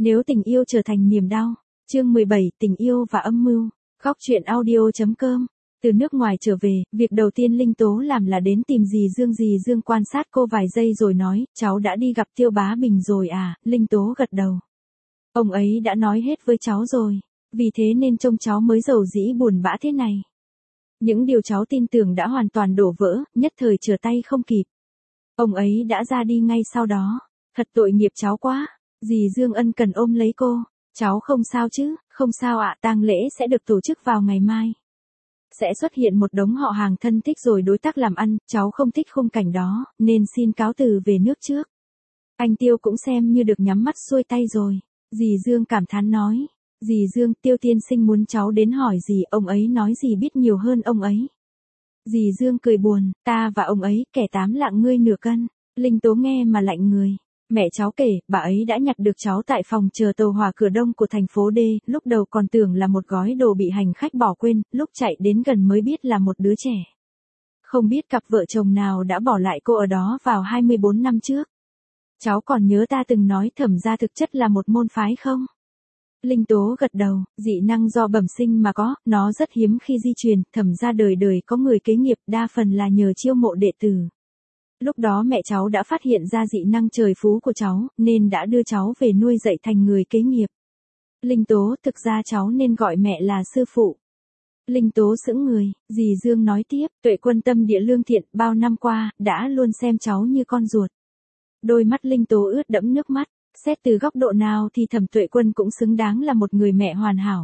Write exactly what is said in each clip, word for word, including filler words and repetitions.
Nếu tình yêu trở thành niềm đau. Chương mười bảy, tình yêu và âm mưu. Góc truyện audio chấm com. Từ nước ngoài trở về, việc đầu tiên Linh Tố làm là đến tìm dì Dương. Dì Dương quan sát cô vài giây rồi nói, cháu đã đi gặp Tiêu Bá Bình rồi à? Linh Tố gật đầu. Ông ấy đã nói hết với cháu rồi, vì thế nên trông cháu mới dầu dĩ buồn bã thế này. Những điều cháu tin tưởng đã hoàn toàn đổ vỡ, nhất thời trở tay không kịp. Ông ấy đã ra đi ngay sau đó. Thật tội nghiệp cháu quá. Dì Dương ân cần ôm lấy cô. Cháu không sao chứ? Không sao ạ, tang lễ sẽ được tổ chức vào ngày mai. Sẽ xuất hiện một đống họ hàng thân thích rồi đối tác làm ăn, cháu không thích khung cảnh đó, nên xin cáo từ về nước trước. Anh Tiêu cũng xem như được nhắm mắt xuôi tay rồi. Dì Dương cảm thán nói. Dì Dương, Tiêu tiên sinh muốn cháu đến hỏi gì, ông ấy nói gì biết nhiều hơn ông ấy. Dì Dương cười buồn, ta và ông ấy, kẻ tám lạng ngươi nửa cân. Linh Tố nghe mà lạnh người. Mẹ cháu kể, bà ấy đã nhặt được cháu tại phòng chờ tàu hỏa cửa đông của thành phố D, lúc đầu còn tưởng là một gói đồ bị hành khách bỏ quên, lúc chạy đến gần mới biết là một đứa trẻ. Không biết cặp vợ chồng nào đã bỏ lại cô ở đó vào hai mươi bốn năm trước. Cháu còn nhớ ta từng nói Thẩm gia thực chất là một môn phái không? Linh Tố gật đầu, dị năng do bẩm sinh mà có, nó rất hiếm khi di truyền, Thẩm gia đời đời có người kế nghiệp, đa phần là nhờ chiêu mộ đệ tử. Lúc đó mẹ cháu đã phát hiện ra dị năng trời phú của cháu, nên đã đưa cháu về nuôi dạy thành người kế nghiệp. Linh Tố, thực ra cháu nên gọi mẹ là sư phụ. Linh Tố sững người, dì Dương nói tiếp, Tuệ Quân tâm địa lương thiện, bao năm qua, đã luôn xem cháu như con ruột. Đôi mắt Linh Tố ướt đẫm nước mắt, xét từ góc độ nào thì Thẩm Tuệ Quân cũng xứng đáng là một người mẹ hoàn hảo.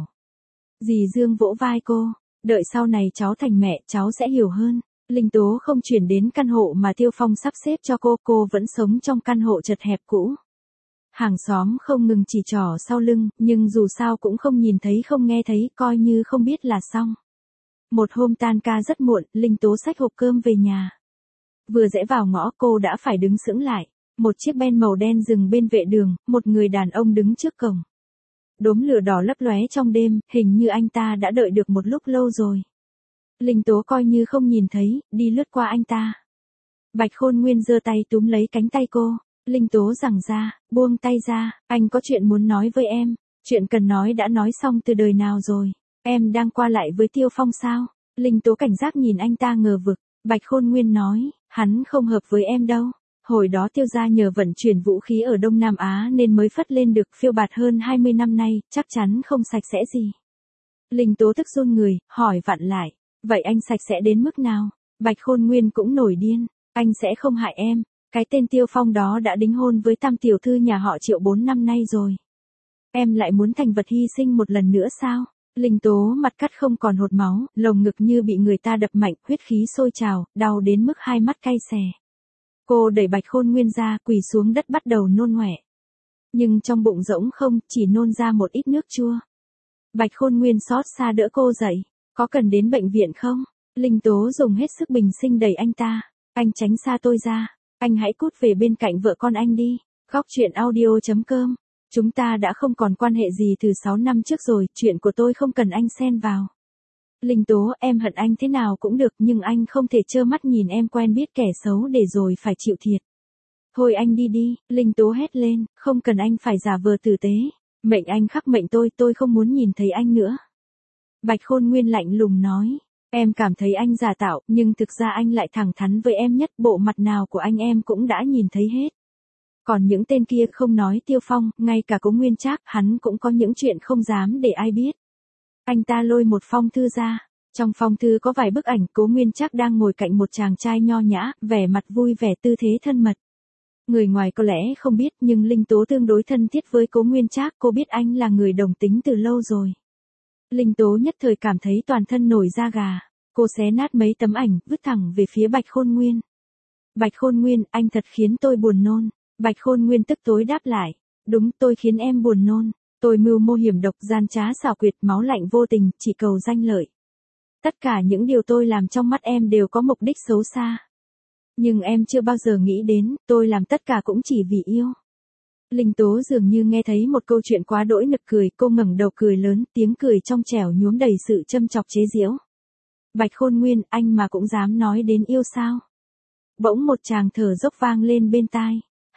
Dì Dương vỗ vai cô, đợi sau này cháu thành mẹ, cháu sẽ hiểu hơn. Linh Tố không chuyển đến căn hộ mà Tiêu Phong sắp xếp cho cô, cô vẫn sống trong căn hộ chật hẹp cũ. Hàng xóm không ngừng chỉ trỏ sau lưng, nhưng dù sao cũng không nhìn thấy không nghe thấy, coi như không biết là xong. Một hôm tan ca rất muộn, Linh Tố xách hộp cơm về nhà. Vừa rẽ vào ngõ cô đã phải đứng sững lại. Một chiếc Ben màu đen dừng bên vệ đường, một người đàn ông đứng trước cổng. Đốm lửa đỏ lấp lóe trong đêm, hình như anh ta đã đợi được một lúc lâu rồi. Linh Tố coi như không nhìn thấy, đi lướt qua anh ta. Bạch Khôn Nguyên giơ tay túm lấy cánh tay cô. Linh Tố giằng ra, buông tay ra, anh có chuyện muốn nói với em. Chuyện cần nói đã nói xong từ đời nào rồi. Em đang qua lại với Tiêu Phong sao? Linh Tố cảnh giác nhìn anh ta ngờ vực. Bạch Khôn Nguyên nói, hắn không hợp với em đâu. Hồi đó Tiêu gia nhờ vận chuyển vũ khí ở Đông Nam Á nên mới phất lên được, phiêu bạt hơn hai mươi năm nay, chắc chắn không sạch sẽ gì. Linh Tố tức run người, hỏi vặn lại. Vậy anh sạch sẽ đến mức nào? Bạch Khôn Nguyên cũng nổi điên. Anh sẽ không hại em. Cái tên Tiêu Phong đó đã đính hôn với tam tiểu thư nhà họ Triệu bốn năm nay rồi. Em lại muốn thành vật hy sinh một lần nữa sao? Linh Tố mặt cắt không còn hột máu, lồng ngực như bị người ta đập mạnh, huyết khí sôi trào, đau đến mức hai mắt cay xè. Cô đẩy Bạch Khôn Nguyên ra, quỳ xuống đất bắt đầu nôn ngoẹ. Nhưng trong bụng rỗng không, chỉ nôn ra một ít nước chua. Bạch Khôn Nguyên xót xa đỡ cô dậy. Có cần đến bệnh viện không? Linh Tố dùng hết sức bình sinh đẩy anh ta. Anh tránh xa tôi ra. Anh hãy cút về bên cạnh vợ con anh đi. Góc truyện audio chấm com. Chúng ta đã không còn quan hệ gì từ sáu năm trước rồi, chuyện của tôi không cần anh xen vào. Linh Tố, em hận anh thế nào cũng được, nhưng anh không thể trơ mắt nhìn em quen biết kẻ xấu để rồi phải chịu thiệt. Thôi anh đi đi, Linh Tố hét lên, không cần anh phải giả vờ tử tế. Mệnh anh khắc mệnh tôi, tôi không muốn nhìn thấy anh nữa. Bạch Khôn Nguyên lạnh lùng nói, em cảm thấy anh giả tạo, nhưng thực ra anh lại thẳng thắn với em nhất, bộ mặt nào của anh em cũng đã nhìn thấy hết. Còn những tên kia không nói Tiêu Phong, ngay cả Cố Nguyên Trác, hắn cũng có những chuyện không dám để ai biết. Anh ta lôi một phong thư ra, trong phong thư có vài bức ảnh, Cố Nguyên Trác đang ngồi cạnh một chàng trai nho nhã, vẻ mặt vui vẻ, tư thế thân mật. Người ngoài có lẽ không biết, nhưng Linh Tố tương đối thân thiết với Cố Nguyên Trác, cô biết anh là người đồng tính từ lâu rồi. Linh Tố nhất thời cảm thấy toàn thân nổi da gà. Cô xé nát mấy tấm ảnh, vứt thẳng về phía Bạch Khôn Nguyên. Bạch Khôn Nguyên, anh thật khiến tôi buồn nôn. Bạch Khôn Nguyên tức tối đáp lại. Đúng, tôi khiến em buồn nôn. Tôi mưu mô hiểm độc, gian trá xảo quyệt, máu lạnh vô tình, chỉ cầu danh lợi. Tất cả những điều tôi làm trong mắt em đều có mục đích xấu xa. Nhưng em chưa bao giờ nghĩ đến, tôi làm tất cả cũng chỉ vì yêu. Linh Tố dường như nghe thấy một câu chuyện quá đỗi nực cười, cô ngẩng đầu cười lớn, tiếng cười trong trẻo nhuốm đầy sự châm chọc chế giễu. Bạch Khôn Nguyên, anh mà cũng dám nói đến yêu sao? Bỗng một tràng thở dốc vang lên bên tai.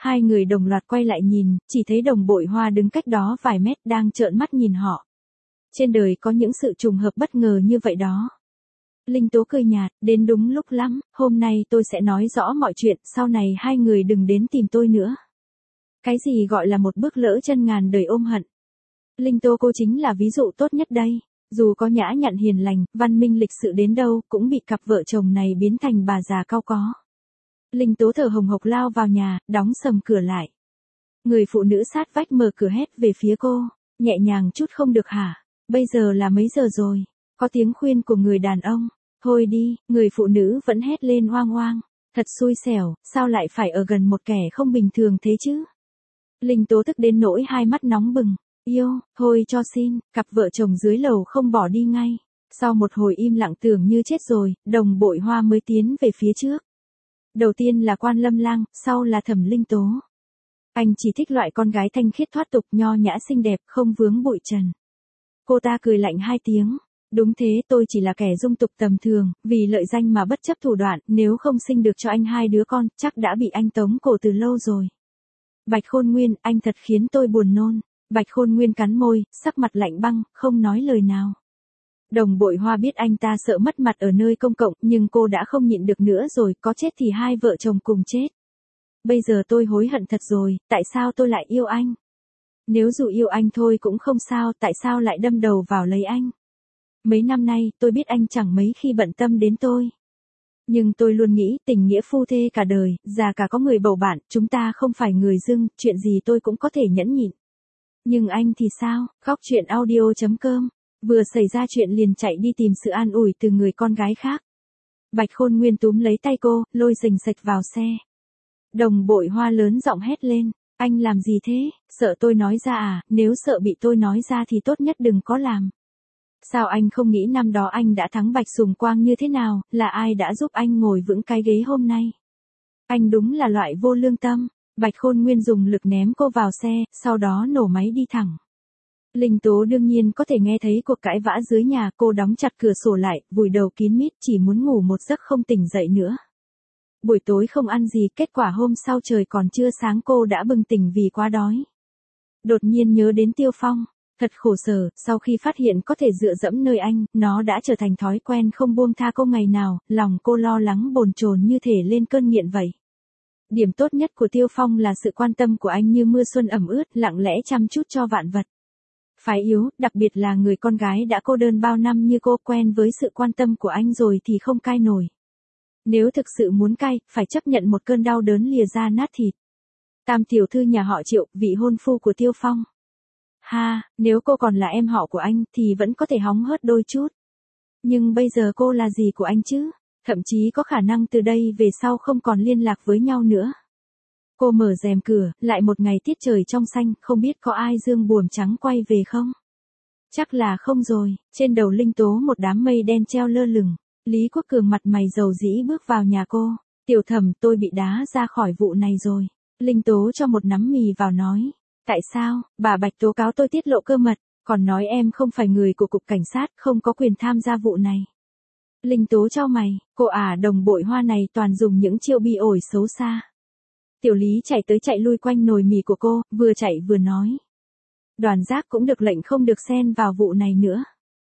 Hai người đồng loạt quay lại nhìn, chỉ thấy Đồng Bội Hoa đứng cách đó vài mét đang trợn mắt nhìn họ. Trên đời có những sự trùng hợp bất ngờ như vậy đó. Linh Tố cười nhạt, đến đúng lúc lắm, hôm nay tôi sẽ nói rõ mọi chuyện, sau này hai người đừng đến tìm tôi nữa. Cái gì gọi là một bước lỡ chân ngàn đời ôm hận. Linh Tố cô chính là ví dụ tốt nhất đây. Dù có nhã nhặn hiền lành, văn minh lịch sự đến đâu, cũng bị cặp vợ chồng này biến thành bà già cau có. Linh Tố thở hồng hộc lao vào nhà, đóng sầm cửa lại. Người phụ nữ sát vách mở cửa hét về phía cô, nhẹ nhàng chút không được hả? Bây giờ là mấy giờ rồi? Có tiếng khuyên của người đàn ông. Thôi đi, người phụ nữ vẫn hét lên oang oang. Thật xui xẻo, sao lại phải ở gần một kẻ không bình thường thế chứ? Linh Tố tức đến nỗi hai mắt nóng bừng. Yêu, thôi cho xin, cặp vợ chồng dưới lầu không bỏ đi ngay. Sau một hồi im lặng tưởng như chết rồi, Đồng Bội Hoa mới tiến về phía trước. Đầu tiên là Quan Lâm Lang, sau là Thẩm Linh Tố. Anh chỉ thích loại con gái thanh khiết thoát tục, nho nhã xinh đẹp, không vướng bụi trần. Cô ta cười lạnh hai tiếng. Đúng thế, tôi chỉ là kẻ dung tục tầm thường, vì lợi danh mà bất chấp thủ đoạn, nếu không sinh được cho anh hai đứa con, chắc đã bị anh tống cổ từ lâu rồi. Bạch Khôn Nguyên, anh thật khiến tôi buồn nôn. Bạch Khôn Nguyên cắn môi, sắc mặt lạnh băng, không nói lời nào. Đồng Bội Hoa biết anh ta sợ mất mặt ở nơi công cộng, nhưng cô đã không nhịn được nữa rồi, có chết thì hai vợ chồng cùng chết. Bây giờ tôi hối hận thật rồi, tại sao tôi lại yêu anh? Nếu dù yêu anh thôi cũng không sao, tại sao lại đâm đầu vào lấy anh? Mấy năm nay, tôi biết anh chẳng mấy khi bận tâm đến tôi. Nhưng tôi luôn nghĩ tình nghĩa phu thê cả đời, già cả có người bầu bạn, chúng ta không phải người dưng, chuyện gì tôi cũng có thể nhẫn nhịn. Nhưng anh thì sao? Khóc chuyện audio chấm com. Vừa xảy ra chuyện liền chạy đi tìm sự an ủi từ người con gái khác. Bạch Khôn Nguyên túm lấy tay cô, lôi rình rạch vào xe. Đồng Bội Hoa lớn giọng hét lên. Anh làm gì thế? Sợ tôi nói ra à? Nếu sợ bị tôi nói ra thì tốt nhất đừng có làm. Sao anh không nghĩ năm đó anh đã thắng Bạch Sùng Quang như thế nào? Là ai đã giúp anh ngồi vững cái ghế hôm nay? Anh đúng là loại vô lương tâm. Bạch Khôn Nguyên dùng lực ném cô vào xe, sau đó nổ máy đi thẳng. Linh Tố đương nhiên có thể nghe thấy cuộc cãi vã dưới nhà, cô đóng chặt cửa sổ lại, vùi đầu kín mít, chỉ muốn ngủ một giấc không tỉnh dậy nữa. Buổi tối không ăn gì, kết quả hôm sau trời còn chưa sáng cô đã bừng tỉnh vì quá đói. Đột nhiên nhớ đến Tiêu Phong, thật khổ sở, sau khi phát hiện có thể dựa dẫm nơi anh, nó đã trở thành thói quen không buông tha cô ngày nào, lòng cô lo lắng bồn chồn như thể lên cơn nghiện vậy. Điểm tốt nhất của Tiêu Phong là sự quan tâm của anh như mưa xuân ẩm ướt, lặng lẽ chăm chút cho vạn vật. Phái yếu, đặc biệt là người con gái đã cô đơn bao năm như cô, quen với sự quan tâm của anh rồi thì không cai nổi. Nếu thực sự muốn cai, phải chấp nhận một cơn đau đớn lìa da nát thịt. Tam tiểu thư nhà họ Triệu, vị hôn phu của Tiêu Phong. Ha, nếu cô còn là em họ của anh thì vẫn có thể hóng hớt đôi chút. Nhưng bây giờ cô là gì của anh chứ? Thậm chí có khả năng từ đây về sau không còn liên lạc với nhau nữa. Cô mở rèm cửa, lại một ngày tiết trời trong xanh, không biết có ai dương buồm trắng quay về không? Chắc là không rồi, trên đầu Linh Tố một đám mây đen treo lơ lửng. Lý Quốc Cường mặt mày dầu dĩ bước vào nhà cô. Tiểu Thẩm, tôi bị đá ra khỏi vụ này rồi. Linh Tố cho một nắm mì vào nói. Tại sao? Bà Bạch tố cáo tôi tiết lộ cơ mật, còn nói em không phải người của cục cảnh sát, không có quyền tham gia vụ này. Linh Tố chau mày, cô ả Đồng Bội Hoa này toàn dùng những chiêu bi ổi xấu xa. Tiểu Lý chạy tới chạy lui quanh nồi mì của cô, vừa chạy vừa nói. Đoàn Giác cũng được lệnh không được xen vào vụ này nữa.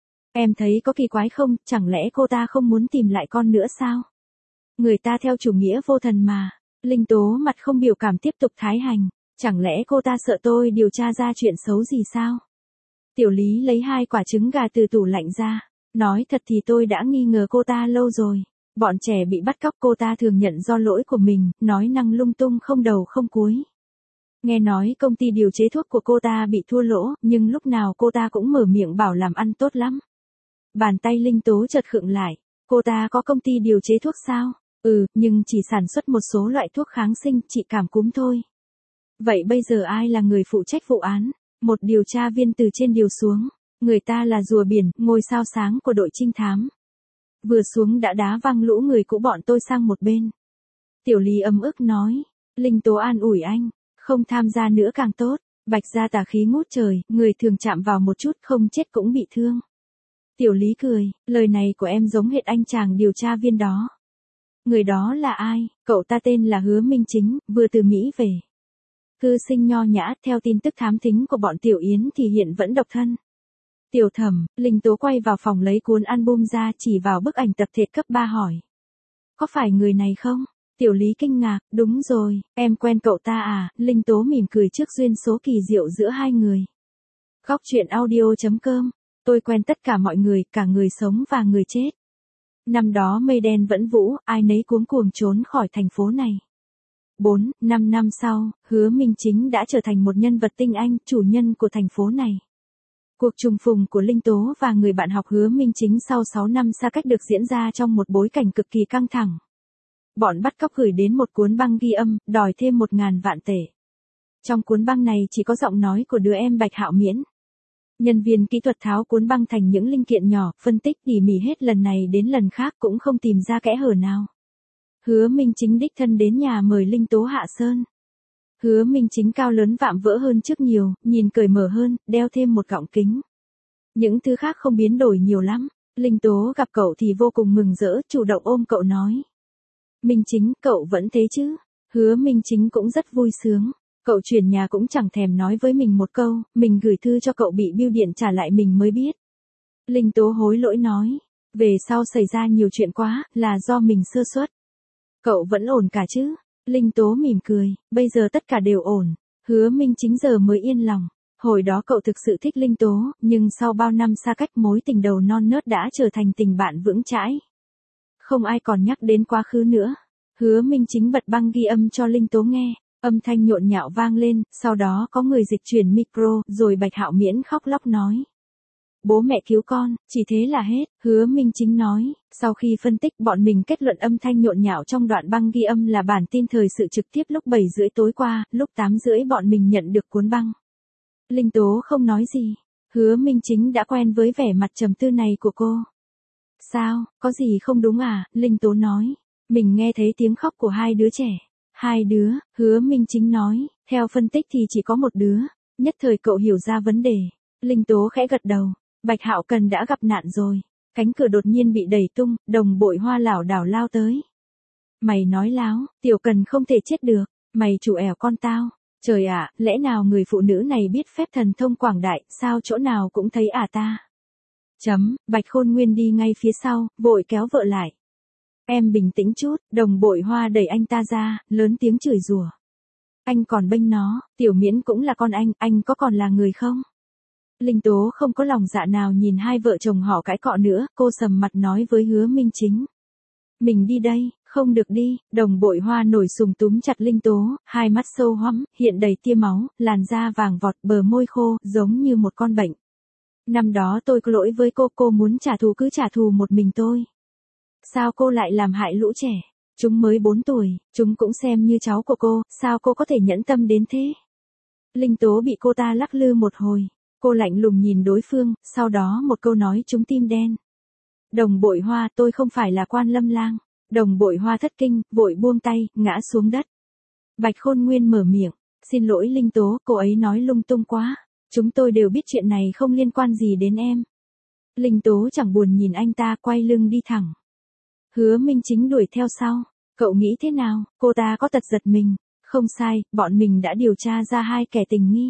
Em thấy có kỳ quái không, chẳng lẽ cô ta không muốn tìm lại con nữa sao? Người ta theo chủ nghĩa vô thần mà. Linh Tố mặt không biểu cảm tiếp tục thái hành. Chẳng lẽ cô ta sợ tôi điều tra ra chuyện xấu gì sao? Tiểu Lý lấy hai quả trứng gà từ tủ lạnh ra. Nói thật thì tôi đã nghi ngờ cô ta lâu rồi. Bọn trẻ bị bắt cóc cô ta thường nhận do lỗi của mình, nói năng lung tung không đầu không cuối. Nghe nói công ty điều chế thuốc của cô ta bị thua lỗ, nhưng lúc nào cô ta cũng mở miệng bảo làm ăn tốt lắm. Bàn tay Linh Tố chợt khựng lại. Cô ta có công ty điều chế thuốc sao? Ừ, nhưng chỉ sản xuất một số loại thuốc kháng sinh, trị cảm cúm thôi. Vậy bây giờ ai là người phụ trách vụ án? Một điều tra viên từ trên điều xuống. Người ta là rùa biển, ngôi sao sáng của đội trinh thám. Vừa xuống đã đá văng lũ người cũ bọn tôi sang một bên. Tiểu Lý ấm ức nói. Linh Tố an ủi anh. Không tham gia nữa càng tốt. Bạch gia tà khí ngút trời, người thường chạm vào một chút không chết cũng bị thương. Tiểu Lý cười, lời này của em giống hệt anh chàng điều tra viên đó. Người đó là ai? Cậu ta tên là Hứa Minh Chính, vừa từ Mỹ về. Cư sinh nho nhã, theo tin tức thám thính của bọn Tiểu Yến thì hiện vẫn độc thân. Tiểu Thẩm, Linh Tố quay vào phòng lấy cuốn album ra chỉ vào bức ảnh tập thể cấp ba hỏi. Có phải người này không? Tiểu Lý kinh ngạc, đúng rồi, em quen cậu ta à, Linh Tố mỉm cười trước duyên số kỳ diệu giữa hai người. Góc truyện audio.com, tôi quen tất cả mọi người, cả người sống và người chết. Năm đó mây đen vẫn vũ, ai nấy cuống cuồng trốn khỏi thành phố này. bốn, năm năm sau, Hứa Minh Chính đã trở thành một nhân vật tinh anh, chủ nhân của thành phố này. Cuộc trùng phùng của Linh Tố và người bạn học Hứa Minh Chính sau sáu năm xa cách được diễn ra trong một bối cảnh cực kỳ căng thẳng. Bọn bắt cóc gửi đến một cuốn băng ghi âm, đòi thêm một ngàn vạn tệ. Trong cuốn băng này chỉ có giọng nói của đứa em Bạch Hạo Miễn. Nhân viên kỹ thuật tháo cuốn băng thành những linh kiện nhỏ, phân tích tỉ mỉ hết lần này đến lần khác cũng không tìm ra kẽ hở nào. Hứa Minh Chính đích thân đến nhà mời Linh Tố hạ sơn. Hứa Minh Chính cao lớn vạm vỡ hơn trước nhiều, nhìn cởi mở hơn, đeo thêm một gọng kính. Những thứ khác không biến đổi nhiều lắm. Linh Tố gặp cậu thì vô cùng mừng rỡ, chủ động ôm cậu nói. Minh Chính, cậu vẫn thế chứ? Hứa Minh Chính cũng rất vui sướng. Cậu chuyển nhà cũng chẳng thèm nói với mình một câu, mình gửi thư cho cậu bị bưu điện trả lại mình mới biết. Linh Tố hối lỗi nói. Về sau xảy ra nhiều chuyện quá, là do mình sơ suất. Cậu vẫn ổn cả chứ? Linh Tố mỉm cười, bây giờ tất cả đều ổn. Hứa Minh Chính giờ mới yên lòng. Hồi đó cậu thực sự thích Linh Tố, nhưng sau bao năm xa cách mối tình đầu non nớt đã trở thành tình bạn vững chãi. Không ai còn nhắc đến quá khứ nữa. Hứa Minh Chính bật băng ghi âm cho Linh Tố nghe, âm thanh nhộn nhạo vang lên, sau đó có người dịch chuyển micro, rồi Bạch Hạo Miễn khóc lóc nói. Bố mẹ cứu con, chỉ thế là hết, Hứa Minh Chính nói, sau khi phân tích bọn mình kết luận âm thanh nhộn nhạo trong đoạn băng ghi âm là bản tin thời sự trực tiếp lúc bảy rưỡi tối qua, lúc tám rưỡi bọn mình nhận được cuốn băng. Linh Tố không nói gì, Hứa Minh Chính đã quen với vẻ mặt trầm tư này của cô. Sao, có gì không đúng à, Linh Tố nói, mình nghe thấy tiếng khóc của hai đứa trẻ. Hai đứa, Hứa Minh Chính nói, theo phân tích thì chỉ có một đứa, nhất thời cậu hiểu ra vấn đề. Linh Tố khẽ gật đầu, Bạch Hạo Cần đã gặp nạn rồi. Cánh cửa đột nhiên bị đẩy tung, Đồng Bội Hoa lảo đảo lao tới. Mày nói láo, Tiểu Cần không thể chết được, mày chủ ẻo con tao. Trời ạ, lẽ nào người phụ nữ này biết phép thần thông quảng đại, sao chỗ nào cũng thấy à ta. Chấm, Bạch Khôn Nguyên đi ngay phía sau, vội kéo vợ lại. Em bình tĩnh chút, Đồng Bội Hoa đẩy anh ta ra, lớn tiếng chửi rủa. Anh còn bênh nó, Tiểu Miễn cũng là con anh, anh có còn là người không? Linh Tố không có lòng dạ nào nhìn hai vợ chồng họ cãi cọ nữa, cô sầm mặt nói với Hứa Minh Chính. Mình đi đây, không được đi, Đồng Bội Hoa nổi sùng túm chặt Linh Tố, hai mắt sâu hoắm, hiện đầy tia máu, làn da vàng vọt, bờ môi khô, giống như một con bệnh. Năm đó tôi có lỗi với cô, cô muốn trả thù cứ trả thù một mình tôi. Sao cô lại làm hại lũ trẻ? Chúng mới bốn tuổi, chúng cũng xem như cháu của cô, sao cô có thể nhẫn tâm đến thế? Linh Tố bị cô ta lắc lư một hồi. Cô lạnh lùng nhìn đối phương, sau đó một câu nói trúng tim đen. Đồng Bội Hoa, tôi không phải là Quan Lâm Lang. Đồng Bội Hoa thất kinh, vội buông tay, ngã xuống đất. Bạch Khôn Nguyên mở miệng, xin lỗi Linh Tố, cô ấy nói lung tung quá. Chúng tôi đều biết chuyện này không liên quan gì đến em. Linh Tố chẳng buồn nhìn anh ta, quay lưng đi thẳng. Hứa Minh Chính đuổi theo sau. Cậu nghĩ thế nào? Cô ta có tật giật mình. Không sai, bọn mình đã điều tra ra hai kẻ tình nghi.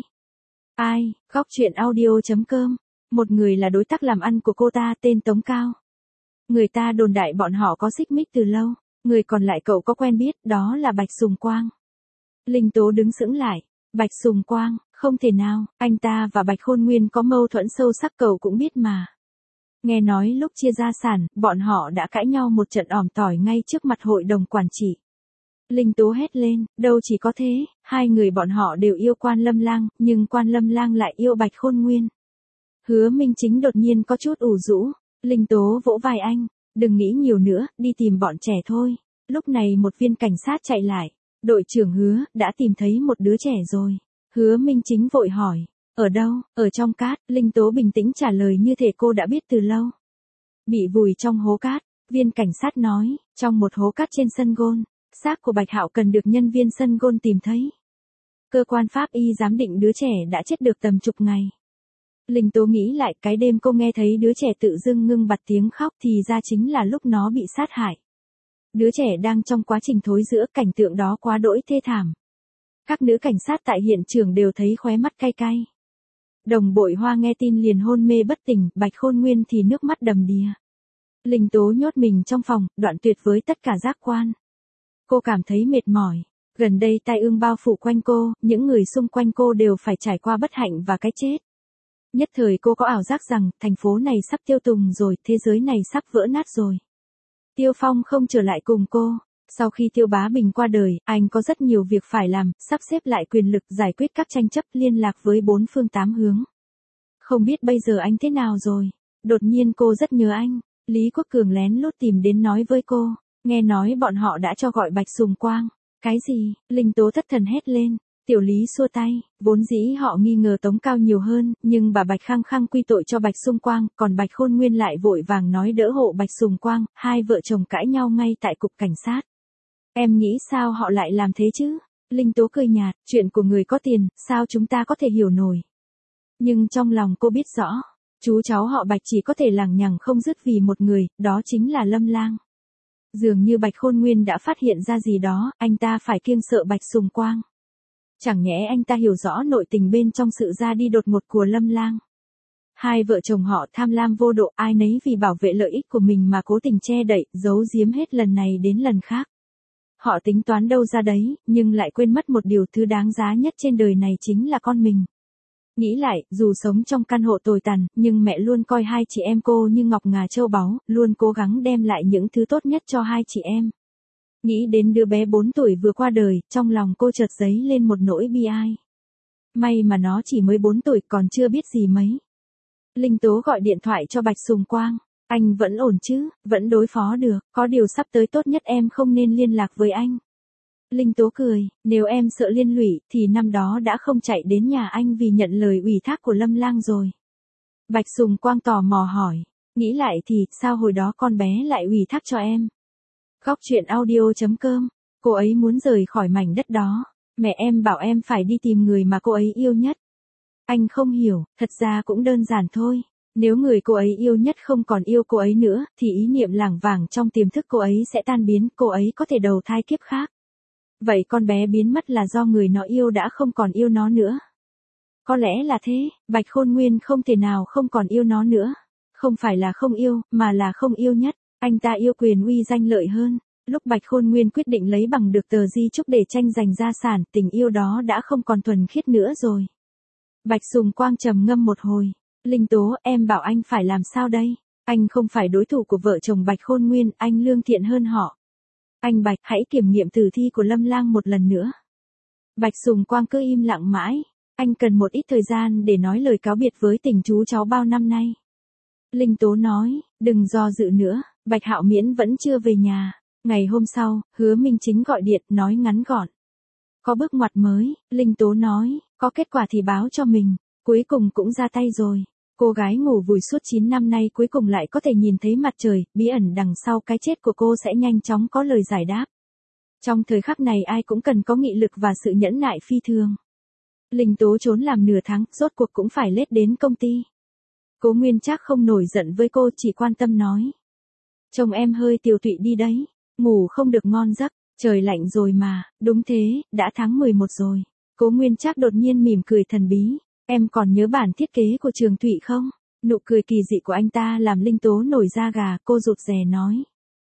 Ai? Góc truyện audio.com. Một người là đối tác làm ăn của cô ta tên Tống Cao. Người ta đồn đại bọn họ có xích mích từ lâu. Người còn lại cậu có quen biết, đó là Bạch Sùng Quang. Linh Tố đứng sững lại. Bạch Sùng Quang, không thể nào, anh ta và Bạch Khôn Nguyên có mâu thuẫn sâu sắc cậu cũng biết mà. Nghe nói lúc chia gia sản, bọn họ đã cãi nhau một trận ỏm tỏi ngay trước mặt hội đồng quản trị. Linh Tố hét lên, đâu chỉ có thế, hai người bọn họ đều yêu Quan Lâm Lang, nhưng Quan Lâm Lang lại yêu Bạch Khôn Nguyên. Hứa Minh Chính đột nhiên có chút ủ rũ, Linh Tố vỗ vai anh, đừng nghĩ nhiều nữa, đi tìm bọn trẻ thôi. Lúc này một viên cảnh sát chạy lại, đội trưởng Hứa, đã tìm thấy một đứa trẻ rồi. Hứa Minh Chính vội hỏi, ở đâu, ở trong cát, Linh Tố bình tĩnh trả lời như thể cô đã biết từ lâu. Bị vùi trong hố cát, viên cảnh sát nói, trong một hố cát trên sân gôn. Xác của Bạch Hạo Cần được nhân viên sân gôn tìm thấy. Cơ quan pháp y giám định đứa trẻ đã chết được tầm chục ngày. Linh Tố nghĩ lại, cái đêm cô nghe thấy đứa trẻ tự dưng ngưng bặt tiếng khóc thì ra chính là lúc nó bị sát hại. Đứa trẻ đang trong quá trình thối rữa, cảnh tượng đó quá đỗi thê thảm. Các nữ cảnh sát tại hiện trường đều thấy khóe mắt cay cay. Đồng bội Hoa nghe tin liền hôn mê bất tỉnh, Bạch Khôn Nguyên thì nước mắt đầm đìa. Linh Tố nhốt mình trong phòng, đoạn tuyệt với tất cả giác quan. Cô cảm thấy mệt mỏi. Gần đây tai ương bao phủ quanh cô, những người xung quanh cô đều phải trải qua bất hạnh và cái chết. Nhất thời cô có ảo giác rằng, thành phố này sắp tiêu tùng rồi, thế giới này sắp vỡ nát rồi. Tiêu Phong không trở lại cùng cô. Sau khi Tiêu Bá Bình qua đời, anh có rất nhiều việc phải làm, sắp xếp lại quyền lực, giải quyết các tranh chấp, liên lạc với bốn phương tám hướng. Không biết bây giờ anh thế nào rồi? Đột nhiên cô rất nhớ anh. Lý Quốc Cường lén lút tìm đến nói với cô, nghe nói bọn họ đã cho gọi Bạch Sùng Quang. Cái gì? Linh Tố thất thần hét lên. Tiểu Lý xua tay, vốn dĩ họ nghi ngờ Tống Cao nhiều hơn, nhưng bà Bạch khăng khăng quy tội cho Bạch Sùng Quang, còn Bạch Khôn Nguyên lại vội vàng nói đỡ hộ Bạch Sùng Quang, hai vợ chồng cãi nhau ngay tại cục cảnh sát. Em nghĩ sao họ lại làm thế chứ? Linh Tố cười nhạt, chuyện của người có tiền, sao chúng ta có thể hiểu nổi. Nhưng trong lòng cô biết rõ, chú cháu họ Bạch chỉ có thể lằng nhằng không dứt vì một người, đó chính là Lâm Lang. Dường như Bạch Khôn Nguyên đã phát hiện ra gì đó, anh ta phải kiêng sợ Bạch Sùng Quang. Chẳng nhẽ anh ta hiểu rõ nội tình bên trong sự ra đi đột ngột của Lâm Lang. Hai vợ chồng họ tham lam vô độ, ai nấy vì bảo vệ lợi ích của mình mà cố tình che đậy, giấu giếm hết lần này đến lần khác. Họ tính toán đâu ra đấy, nhưng lại quên mất một điều thứ đáng giá nhất trên đời này chính là con mình. Nghĩ lại, dù sống trong căn hộ tồi tàn, nhưng mẹ luôn coi hai chị em cô như ngọc ngà châu báu, luôn cố gắng đem lại những thứ tốt nhất cho hai chị em. Nghĩ đến đứa bé bốn tuổi vừa qua đời, trong lòng cô chợt dấy lên một nỗi bi ai. May mà nó chỉ mới bốn tuổi, còn chưa biết gì mấy. Linh Tố gọi điện thoại cho Bạch Sùng Quang. Anh vẫn ổn chứ, vẫn đối phó được, có điều sắp tới tốt nhất em không nên liên lạc với anh. Linh Tố cười, nếu em sợ liên lụy, thì năm đó đã không chạy đến nhà anh vì nhận lời ủy thác của Lâm Lang rồi. Bạch Sùng Quang tò mò hỏi, nghĩ lại thì, sao hồi đó con bé lại ủy thác cho em? Góc truyện audio chấm com, cô ấy muốn rời khỏi mảnh đất đó, mẹ em bảo em phải đi tìm người mà cô ấy yêu nhất. Anh không hiểu, thật ra cũng đơn giản thôi. Nếu người cô ấy yêu nhất không còn yêu cô ấy nữa, thì ý niệm lảng vảng trong tiềm thức cô ấy sẽ tan biến, cô ấy có thể đầu thai kiếp khác. Vậy con bé biến mất là do người nó yêu đã không còn yêu nó nữa. Có lẽ là thế, Bạch Khôn Nguyên không thể nào không còn yêu nó nữa. Không phải là không yêu, mà là không yêu nhất. Anh ta yêu quyền uy danh lợi hơn. Lúc Bạch Khôn Nguyên quyết định lấy bằng được tờ di chúc để tranh giành gia sản, tình yêu đó đã không còn thuần khiết nữa rồi. Bạch Sùng Quang trầm ngâm một hồi. Linh Tố, em bảo anh phải làm sao đây? Anh không phải đối thủ của vợ chồng Bạch Khôn Nguyên, anh lương thiện hơn họ. Anh Bạch, hãy kiểm nghiệm tử thi của Lâm Lang một lần nữa. Bạch Sùng Quang cứ im lặng mãi. Anh cần một ít thời gian để nói lời cáo biệt với tình chú cháu bao năm nay. Linh Tố nói, đừng do dự nữa, Bạch Hạo Miễn vẫn chưa về nhà. Ngày hôm sau, Hứa Minh Chính gọi điện, nói ngắn gọn. Có bước ngoặt mới, Linh Tố nói, có kết quả thì báo cho mình, cuối cùng cũng ra tay rồi. Cô gái ngủ vùi suốt chín năm nay cuối cùng lại có thể nhìn thấy mặt trời, bí ẩn đằng sau cái chết của cô sẽ nhanh chóng có lời giải đáp. Trong thời khắc này ai cũng cần có nghị lực và sự nhẫn nại phi thường. Linh Tố trốn làm nửa tháng, rốt cuộc cũng phải lết đến công ty. Cố Nguyên Trác không nổi giận với cô, chỉ quan tâm nói. Chồng em hơi tiều tụy đi đấy, ngủ không được ngon giấc, trời lạnh rồi mà, đúng thế, đã tháng mười một rồi. Cố Nguyên Trác đột nhiên mỉm cười thần bí. Em còn nhớ bản thiết kế của Trường Thụy không? Nụ cười kỳ dị của anh ta làm Linh Tố nổi da gà, cô rụt rè nói.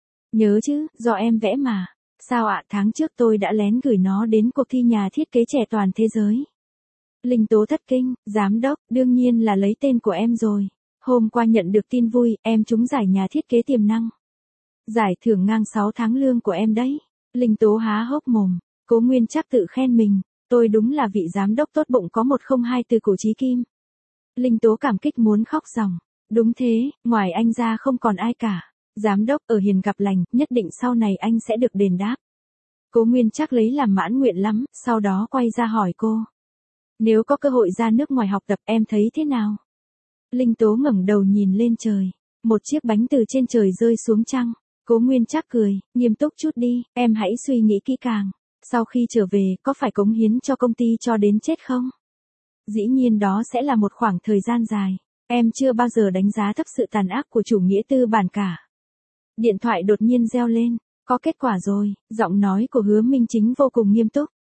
Nhớ chứ, do em vẽ mà. Sao ạ, tháng trước tôi đã lén gửi nó đến cuộc thi nhà thiết kế trẻ toàn thế giới. Linh Tố thất kinh, giám đốc, đương nhiên là lấy tên của em rồi. Hôm qua nhận được tin vui, em trúng giải nhà thiết kế tiềm năng. Giải thưởng ngang sáu tháng lương của em đấy. Linh Tố há hốc mồm, Cố Nguyên Trác tự khen mình. Tôi đúng là vị giám đốc tốt bụng có một không hai từ cổ chí kim. Linh Tố cảm kích muốn khóc ròng. Đúng thế, ngoài anh ra không còn ai cả. Giám đốc ở hiền gặp lành, nhất định sau này anh sẽ được đền đáp. Cố Nguyên Trác lấy làm mãn nguyện lắm, sau đó quay ra hỏi cô. Nếu có cơ hội ra nước ngoài học tập em thấy thế nào? Linh Tố ngẩng đầu nhìn lên trời. Một chiếc bánh từ trên trời rơi xuống trăng. Cố Nguyên Trác cười, nghiêm túc chút đi, em hãy suy nghĩ kỹ càng. Sau khi trở về, có phải cống hiến cho công ty cho đến chết không? Dĩ nhiên đó sẽ là một khoảng thời gian dài. Em chưa bao giờ đánh giá thấp sự tàn ác của chủ nghĩa tư bản cả. Điện thoại đột nhiên reo lên. Có kết quả rồi, giọng nói của Hứa Minh Chính vô cùng nghiêm túc.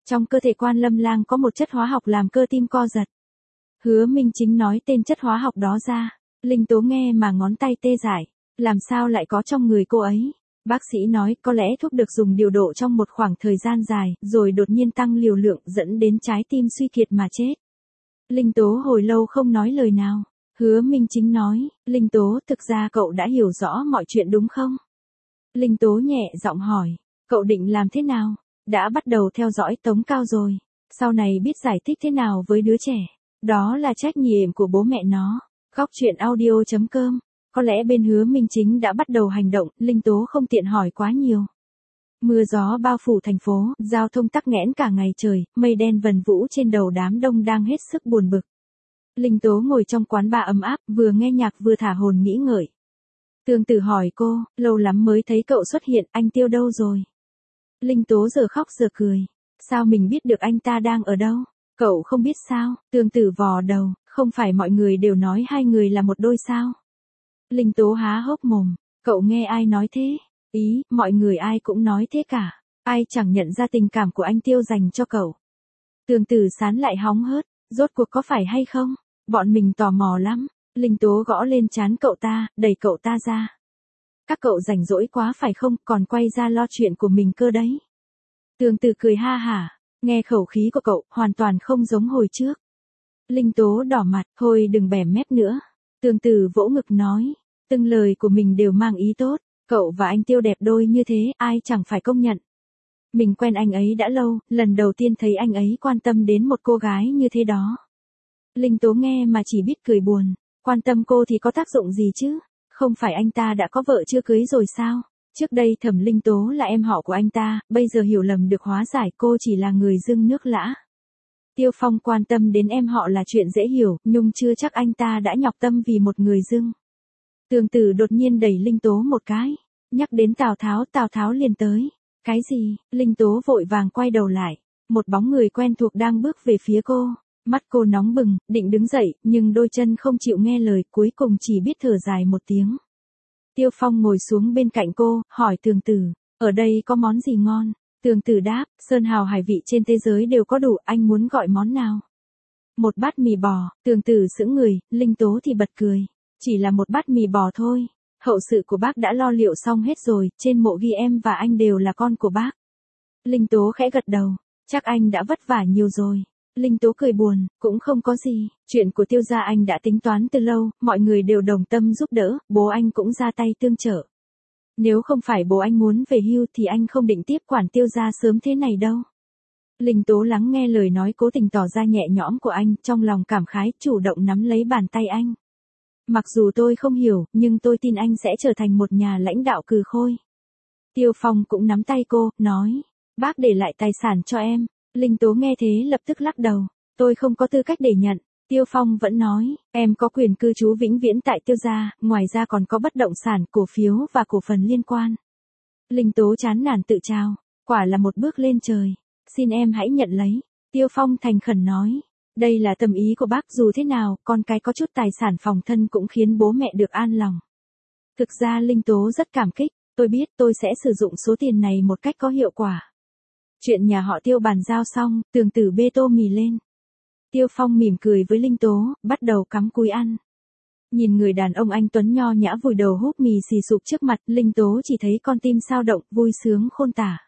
Trong cơ thể Quan Lâm Lang có một chất hóa học làm cơ tim co giật. Hứa Minh Chính nói tên chất hóa học đó ra. Linh Tố nghe mà ngón tay tê dại. Làm sao lại có trong người cô ấy? Bác sĩ nói có lẽ thuốc được dùng điều độ trong một khoảng thời gian dài, rồi đột nhiên tăng liều lượng dẫn đến trái tim suy kiệt mà chết. Linh Tố hồi lâu không nói lời nào. Hứa Minh Chính nói, Linh Tố, thực ra cậu đã hiểu rõ mọi chuyện đúng không? Linh Tố nhẹ giọng hỏi, cậu định làm thế nào? Đã bắt đầu theo dõi Tống Cao rồi. Sau này biết giải thích thế nào với đứa trẻ. Đó là trách nhiệm của bố mẹ nó. Góc chuyện audio chấm com. Có lẽ bên Hứa Minh Chính đã bắt đầu hành động, Linh Tố không tiện hỏi quá nhiều. Mưa gió bao phủ thành phố, giao thông tắc nghẽn cả ngày trời, mây đen vần vũ trên đầu đám đông đang hết sức buồn bực. Linh Tố ngồi trong quán bar ấm áp, vừa nghe nhạc vừa thả hồn nghĩ ngợi. Tương Tử hỏi cô, lâu lắm mới thấy cậu xuất hiện, anh Tiêu đâu rồi? Linh Tố giờ khóc giờ cười. Sao mình biết được anh ta đang ở đâu? Cậu không biết sao? Tương Tử vò đầu, không phải mọi người đều nói hai người là một đôi sao? Linh Tố há hốc mồm, cậu nghe ai nói thế? Ý, mọi người ai cũng nói thế cả. Ai chẳng nhận ra tình cảm của anh Tiêu dành cho cậu. Tương Tử sán lại hóng hớt, rốt cuộc có phải hay không? Bọn mình tò mò lắm. Linh Tố gõ lên trán cậu ta, đẩy cậu ta ra. Các cậu rảnh rỗi quá phải không, còn quay ra lo chuyện của mình cơ đấy. Tương Tử cười ha hả, nghe khẩu khí của cậu, hoàn toàn không giống hồi trước. Linh Tố đỏ mặt, thôi đừng bẻ mép nữa. Tương Tử vỗ ngực nói, từng lời của mình đều mang ý tốt, cậu và anh Tiêu đẹp đôi như thế, ai chẳng phải công nhận. Mình quen anh ấy đã lâu, lần đầu tiên thấy anh ấy quan tâm đến một cô gái như thế đó. Linh Tố nghe mà chỉ biết cười buồn, quan tâm cô thì có tác dụng gì chứ, không phải anh ta đã có vợ chưa cưới rồi sao? Trước đây Thẩm Linh Tố là em họ của anh ta, bây giờ hiểu lầm được hóa giải cô chỉ là người dưng nước lã. Tiêu Phong quan tâm đến em họ là chuyện dễ hiểu, nhưng chưa chắc anh ta đã nhọc tâm vì một người dưng. Tương Tử đột nhiên đẩy Linh Tố một cái, nhắc đến Tào Tháo, Tào Tháo liền tới. Cái gì? Linh Tố vội vàng quay đầu lại, một bóng người quen thuộc đang bước về phía cô. Mắt cô nóng bừng, định đứng dậy, nhưng đôi chân không chịu nghe lời, cuối cùng chỉ biết thở dài một tiếng. Tiêu Phong ngồi xuống bên cạnh cô, hỏi Tương Tử, ở đây có món gì ngon? Tương Tử đáp, sơn hào hải vị trên thế giới đều có đủ, anh muốn gọi món nào? Một bát mì bò. Tương Tử sững người, Linh Tố thì bật cười. Chỉ là một bát mì bò thôi. Hậu sự của bác đã lo liệu xong hết rồi, trên mộ ghi em và anh đều là con của bác. Linh Tố khẽ gật đầu, chắc anh đã vất vả nhiều rồi. Linh Tố cười buồn, cũng không có gì, chuyện của Tiêu gia anh đã tính toán từ lâu, mọi người đều đồng tâm giúp đỡ, bố anh cũng ra tay tương trợ. Nếu không phải bố anh muốn về hưu thì anh không định tiếp quản Tiêu gia sớm thế này đâu. Linh Tố lắng nghe lời nói cố tình tỏ ra nhẹ nhõm của anh, trong lòng cảm khái, chủ động nắm lấy bàn tay anh. Mặc dù tôi không hiểu, nhưng tôi tin anh sẽ trở thành một nhà lãnh đạo cừ khôi. Tiêu Phong cũng nắm tay cô, nói, bác để lại tài sản cho em. Linh Tố nghe thế lập tức lắc đầu, tôi không có tư cách để nhận. Tiêu Phong vẫn nói, em có quyền cư trú vĩnh viễn tại Tiêu gia, ngoài ra còn có bất động sản, cổ phiếu và cổ phần liên quan. Linh Tố chán nản tự trao, quả là một bước lên trời, xin em hãy nhận lấy. Tiêu Phong thành khẩn nói, đây là tâm ý của bác, dù thế nào, con cái có chút tài sản phòng thân cũng khiến bố mẹ được an lòng. Thực ra Linh Tố rất cảm kích, tôi biết tôi sẽ sử dụng số tiền này một cách có hiệu quả. Chuyện nhà họ Tiêu bàn giao xong, Tương Tử bê tô mì lên. Tiêu Phong mỉm cười với Linh Tố, bắt đầu cắm cúi ăn. Nhìn người đàn ông anh tuấn nho nhã vùi đầu húp mì xì sụp trước mặt, Linh Tố chỉ thấy con tim sao động, vui sướng khôn tả.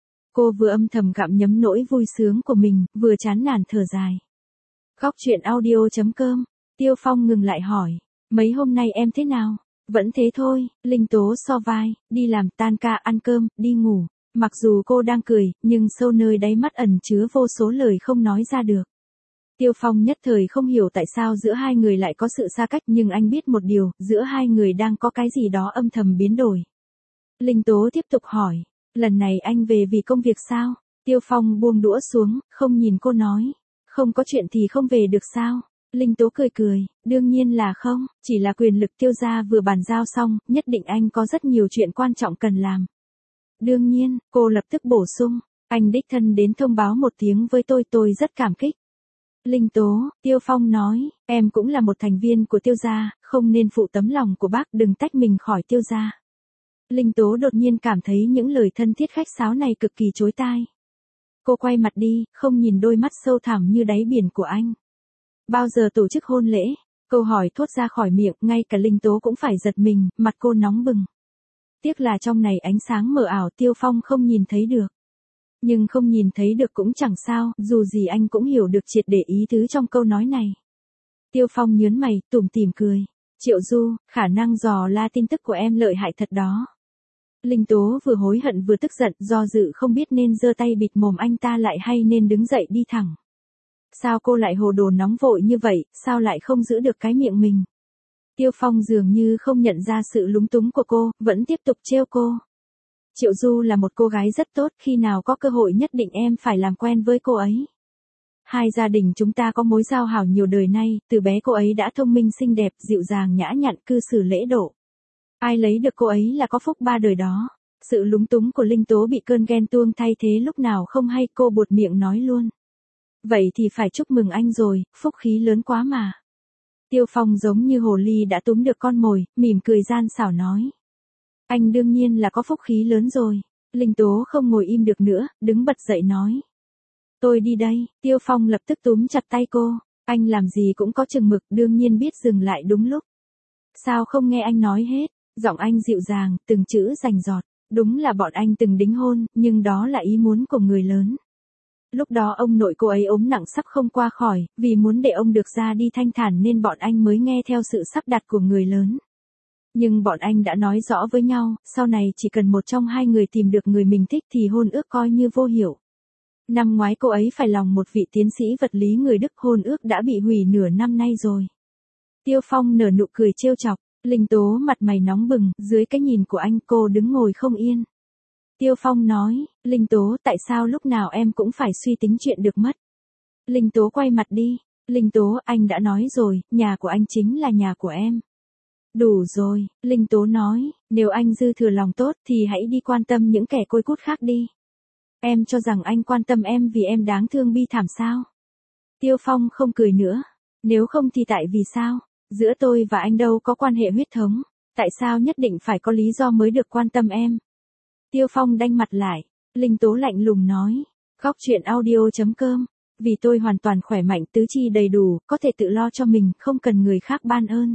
Cô vừa âm thầm gặm nhấm nỗi vui sướng của mình, vừa chán nản thở dài. Góc chuyện audio chấm com. Tiêu Phong ngừng lại hỏi, mấy hôm nay em thế nào? Vẫn thế thôi. Linh Tố so vai, đi làm, tan ca, ăn cơm, đi ngủ. Mặc dù cô đang cười, nhưng sâu nơi đáy mắt ẩn chứa vô số lời không nói ra được. Tiêu Phong nhất thời không hiểu tại sao giữa hai người lại có sự xa cách, nhưng anh biết một điều, giữa hai người đang có cái gì đó âm thầm biến đổi. Linh Tố tiếp tục hỏi, lần này anh về vì công việc sao? Tiêu Phong buông đũa xuống, không nhìn cô nói, không có chuyện thì không về được sao? Linh Tố cười cười, đương nhiên là không, chỉ là quyền lực Tiêu gia vừa bàn giao xong, nhất định anh có rất nhiều chuyện quan trọng cần làm. Đương nhiên, cô lập tức bổ sung, anh đích thân đến thông báo một tiếng với tôi, tôi rất cảm kích. Linh Tố, Tiêu Phong nói, em cũng là một thành viên của Tiêu gia, không nên phụ tấm lòng của bác, đừng tách mình khỏi Tiêu gia. Linh Tố đột nhiên cảm thấy những lời thân thiết khách sáo này cực kỳ chói tai. Cô quay mặt đi, không nhìn đôi mắt sâu thẳm như đáy biển của anh. Bao giờ tổ chức hôn lễ? Câu hỏi thốt ra khỏi miệng, ngay cả Linh Tố cũng phải giật mình, mặt cô nóng bừng. Tiếc là trong này ánh sáng mờ ảo Tiêu Phong không nhìn thấy được. Nhưng không nhìn thấy được cũng chẳng sao, dù gì anh cũng hiểu được triệt để ý tứ trong câu nói này. Tiêu Phong nhớn mày, tủm tỉm cười. Triệu Du, khả năng dò la tin tức của em lợi hại thật đó. Linh Tố vừa hối hận vừa tức giận, do dự không biết nên giơ tay bịt mồm anh ta lại hay nên đứng dậy đi thẳng. Sao cô lại hồ đồ nóng vội như vậy, sao lại không giữ được cái miệng mình? Tiêu Phong dường như không nhận ra sự lúng túng của cô, vẫn tiếp tục trêu cô. Triệu Du là một cô gái rất tốt, khi nào có cơ hội nhất định em phải làm quen với cô ấy. Hai gia đình chúng ta có mối giao hảo nhiều đời nay, từ bé cô ấy đã thông minh xinh đẹp, dịu dàng nhã nhặn, cư xử lễ độ. Ai lấy được cô ấy là có phúc ba đời đó. Sự lúng túng của Linh Tố bị cơn ghen tuông thay thế lúc nào không hay, cô buột miệng nói luôn. Vậy thì phải chúc mừng anh rồi, phúc khí lớn quá mà. Tiêu Phong giống như hồ ly đã túm được con mồi, mỉm cười gian xảo nói. Anh đương nhiên là có phúc khí lớn rồi. Linh Tố không ngồi im được nữa, đứng bật dậy nói. Tôi đi đây. Tiêu Phong lập tức túm chặt tay cô. Anh làm gì cũng có chừng mực, đương nhiên biết dừng lại đúng lúc. Sao không nghe anh nói hết? Giọng anh dịu dàng, từng chữ rành rọt. Đúng là bọn anh từng đính hôn, nhưng đó là ý muốn của người lớn. Lúc đó ông nội cô ấy ốm nặng sắp không qua khỏi, vì muốn để ông được ra đi thanh thản nên bọn anh mới nghe theo sự sắp đặt của người lớn. Nhưng bọn anh đã nói rõ với nhau, sau này chỉ cần một trong hai người tìm được người mình thích thì hôn ước coi như vô hiệu. Năm ngoái cô ấy phải lòng một vị tiến sĩ vật lý người Đức, hôn ước đã bị hủy nửa năm nay rồi. Tiêu Phong nở nụ cười trêu chọc, Linh Tố mặt mày nóng bừng, dưới cái nhìn của anh cô đứng ngồi không yên. Tiêu Phong nói, Linh Tố, tại sao lúc nào em cũng phải suy tính chuyện được mất? Linh Tố quay mặt đi, Linh Tố, anh đã nói rồi, nhà của anh chính là nhà của em. Đủ rồi, Linh Tố nói, nếu anh dư thừa lòng tốt thì hãy đi quan tâm những kẻ côi cút khác đi. Em cho rằng anh quan tâm em vì em đáng thương bi thảm sao? Tiêu Phong không cười nữa, nếu không thì tại vì sao? Giữa tôi và anh đâu có quan hệ huyết thống, tại sao nhất định phải có lý do mới được quan tâm em? Tiêu Phong đanh mặt lại, Linh Tố lạnh lùng nói, khóc chuyện audio chấm com, vì tôi hoàn toàn khỏe mạnh, tứ chi đầy đủ, có thể tự lo cho mình, không cần người khác ban ơn.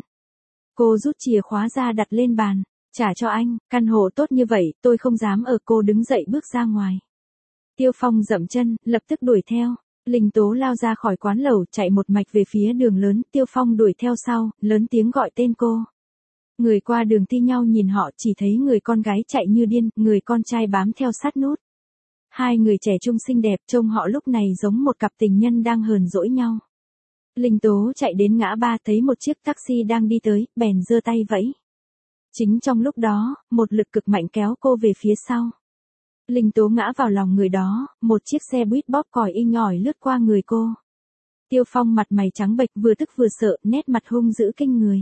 Cô rút chìa khóa ra đặt lên bàn, trả cho anh, căn hộ tốt như vậy, tôi không dám ở. Cô đứng dậy bước ra ngoài. Tiêu Phong dậm chân, lập tức đuổi theo. Linh Tố lao ra khỏi quán lẩu, chạy một mạch về phía đường lớn, Tiêu Phong đuổi theo sau, lớn tiếng gọi tên cô. Người qua đường thi nhau nhìn họ, chỉ thấy người con gái chạy như điên, người con trai bám theo sát nút. Hai người trẻ trung xinh đẹp, trông họ lúc này giống một cặp tình nhân đang hờn dỗi nhau. Linh Tố chạy đến ngã ba thấy một chiếc taxi đang đi tới, bèn giơ tay vẫy. Chính trong lúc đó, một lực cực mạnh kéo cô về phía sau. Linh Tố ngã vào lòng người đó, một chiếc xe buýt bóp còi inh ỏi lướt qua người cô. Tiêu Phong mặt mày trắng bệch, vừa tức vừa sợ, nét mặt hung dữ kinh người.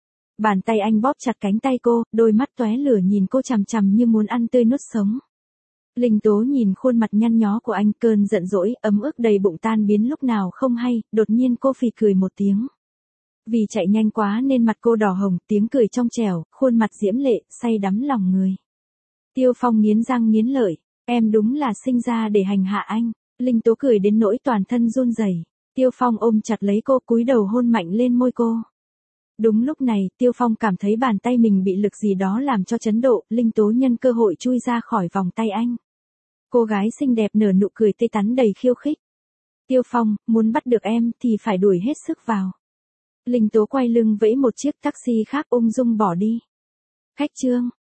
Bàn tay anh bóp chặt cánh tay cô, đôi mắt tóe lửa nhìn cô chằm chằm như muốn ăn tươi nuốt sống. Linh Tố nhìn khuôn mặt nhăn nhó của anh, cơn giận dỗi, ấm ức đầy bụng tan biến lúc nào không hay, đột nhiên cô phì cười một tiếng. Vì chạy nhanh quá nên mặt cô đỏ hồng, tiếng cười trong trẻo, khuôn mặt diễm lệ, say đắm lòng người. Tiêu Phong nghiến răng nghiến lợi, em đúng là sinh ra để hành hạ anh. Linh Tố cười đến nỗi toàn thân run rẩy. Tiêu Phong ôm chặt lấy cô, cúi đầu hôn mạnh lên môi cô. Đúng lúc này, Tiêu Phong cảm thấy bàn tay mình bị lực gì đó làm cho chấn độ, Linh Tố nhân cơ hội chui ra khỏi vòng tay anh. Cô gái xinh đẹp nở nụ cười tươi tắn đầy khiêu khích. Tiêu Phong, muốn bắt được em thì phải đuổi hết sức vào. Linh Tố quay lưng vẫy một chiếc taxi khác ung dung bỏ đi. Khách trương,